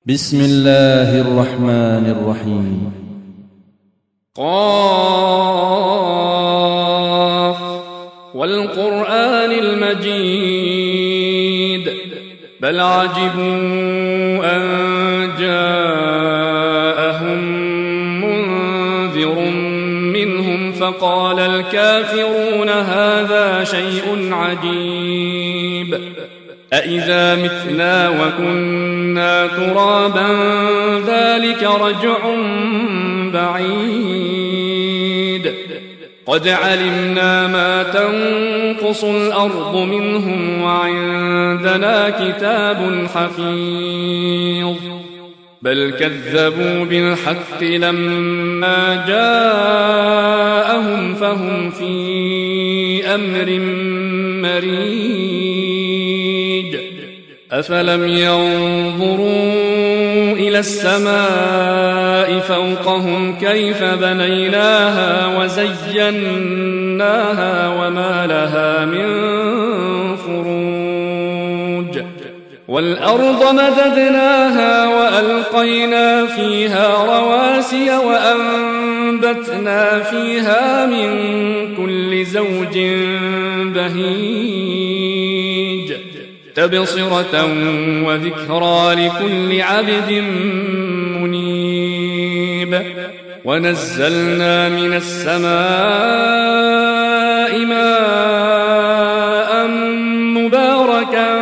بسم الله الرحمن الرحيم. قاف والقرآن المجيد بل عجبوا أن جاءهم منذر منهم فقال الكافرون هذا شيء عجيب أإذا متنا وكنا ترابا ذلك رجع بعيد قد علمنا ما تنقص الأرض منهم وعندنا كتاب حفيظ بل كذبوا بالحق لما جاءهم فهم في أمر مريج أفلم ينظروا إلى السماء فوقهم كيف بنيناها وزيناها وما لها من فروج والأرض مددناها وألقينا فيها رواسي وأنبتنا فيها من كل زوج بهيج تبصرة وذكرى لكل عبد منيب ونزلنا من السماء ماء مباركا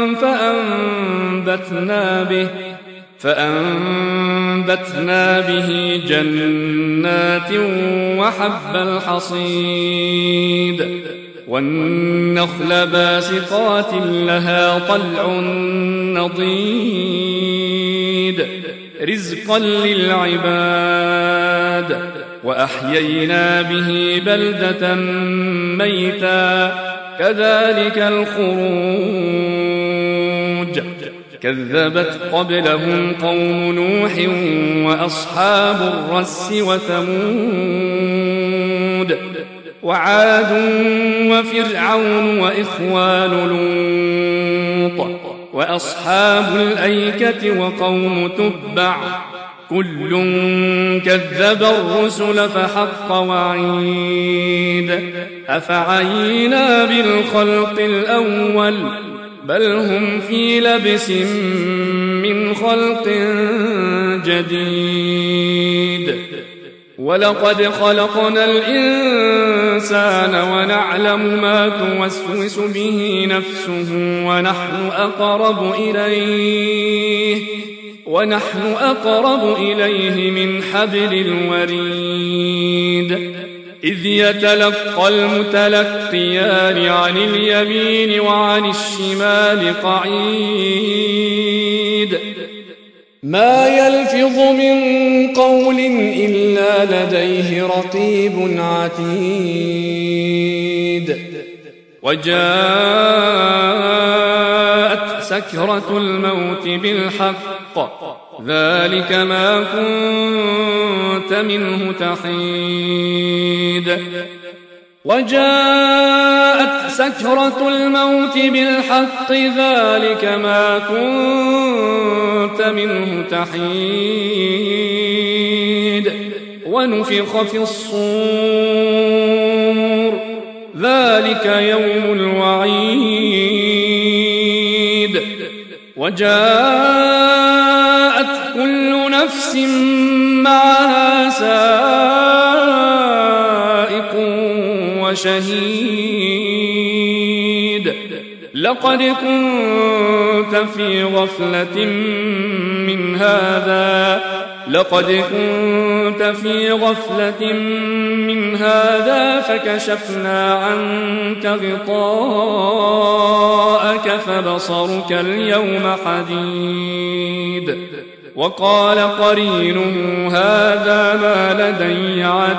فأنبتنا به جنات وحب الحصيد والنخل باسقات لها طلع نضيد رزقا للعباد وأحيينا به بلدة ميتا كذلك الخروج كذبت قبلهم قوم نوح وأصحاب الرس وثمود وعاد وفرعون وإخوان لوط وأصحاب الأيكة وقوم تبع كل كذب الرسل فحق وعيد أفعينا بالخلق الأول بل هم في لبس من خلق جديد ولقد خلقنا الإنسان ونعلم ما توسوس به نفسه ونحن أقرب إليه من حبل الوريد إذ يتلقى المتلقيان عن اليمين وعن الشمال قعيد ما يلفظ من قول إلا لديه رقيب عتيد وجاءت سكرة الموت بالحق ذلك ما كنت منه تحيد وجاءت سكرة الموت بالحق ذلك ما كنت منه تحيد ونفخ في الصور ذلك يوم الوعيد وجاءت كل نفس معها سائق وشهيد لقد كنت في غفلة من هذا فكشفنا عنك غطاءك فبصرك اليوم حديد وقال قرينه هذا ما لدي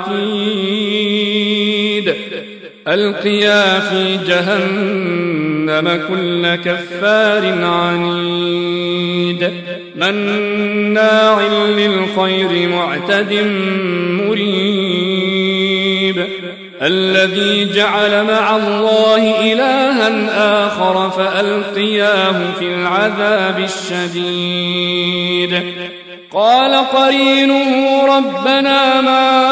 عتيد ألقيا في جهنم كل كفار عنيد مناع للخير معتد مريب الذي جعل مع الله إلها آخر فألقياه في العذاب الشديد قال قرينه ربنا ما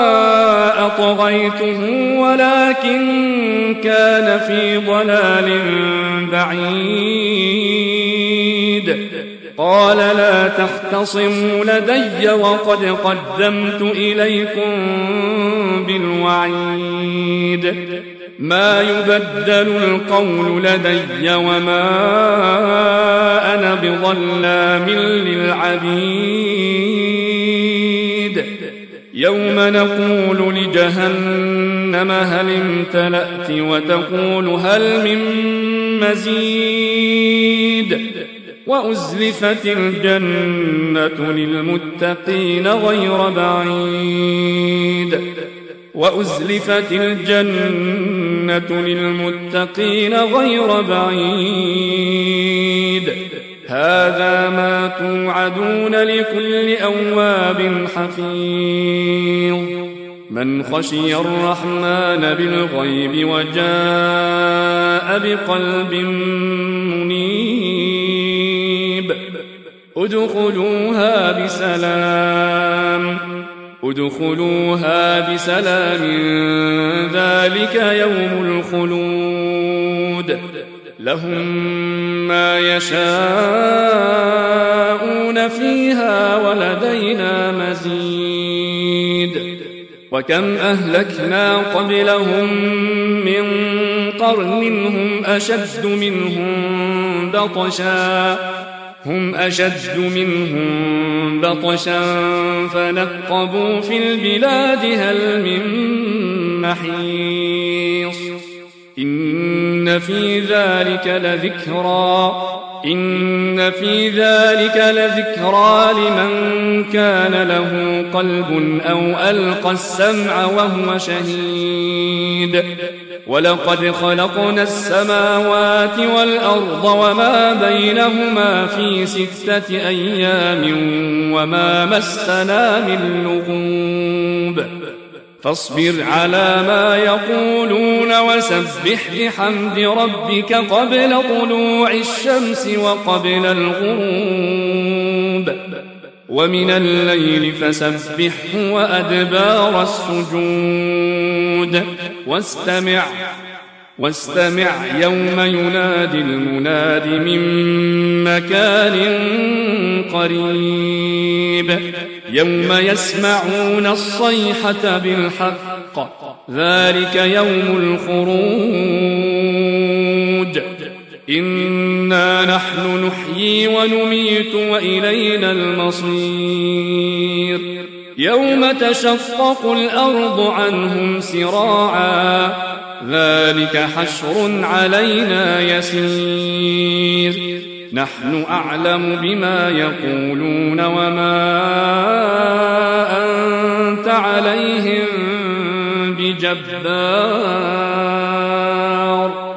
أطغيته ولكن كان في ضلال بعيد قال لا تختصموا لدي وقد قدمت إليكم بالوعيد ما يبدل القول لدي وما أنا بظلام للعبيد يوم نقول لجهنم هل امتلأت وتقول هل من مزيد وأزلفت الجنة للمتقين غير بعيد وأزلفت الجنة للمتقين غير بعيد هذا ما توعدون لكل أواب حفيظ من خشي الرحمن بالغيب وجاء بقلب منيب ادخلوها بسلام ذلك يوم الخلود لهم ما يشاءون فيها ولدينا مزيد وكم أهلكنا قبلهم من قرن هم أشد منهم بطشا فنقبوا في البلاد هل من محيص إن في ذلك لذكرى لمن كان له قلب أو ألقى السمع وهو شهيد ولقد خلقنا السماوات والأرض وما بينهما في 6 أيام وما مسنا من لغوب فاصبر على ما يقولون وسبح بحمد ربك قبل طلوع الشمس وقبل الغروب ومن الليل فسبحه وأدبار السجود واستمع يوم ينادي المناد من مكان قريب يوم يسمعون الصيحة بالحق ذلك يوم الخروج إنا نحن نحيي ونميت وإلينا المصير يوم تشقق الأرض عنهم سراعا ذلك حشر علينا يسير نحن أعلم بما يقولون وما أنت عليهم بجبار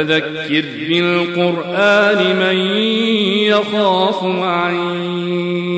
فذكر بالقرآن من يخاف وعيد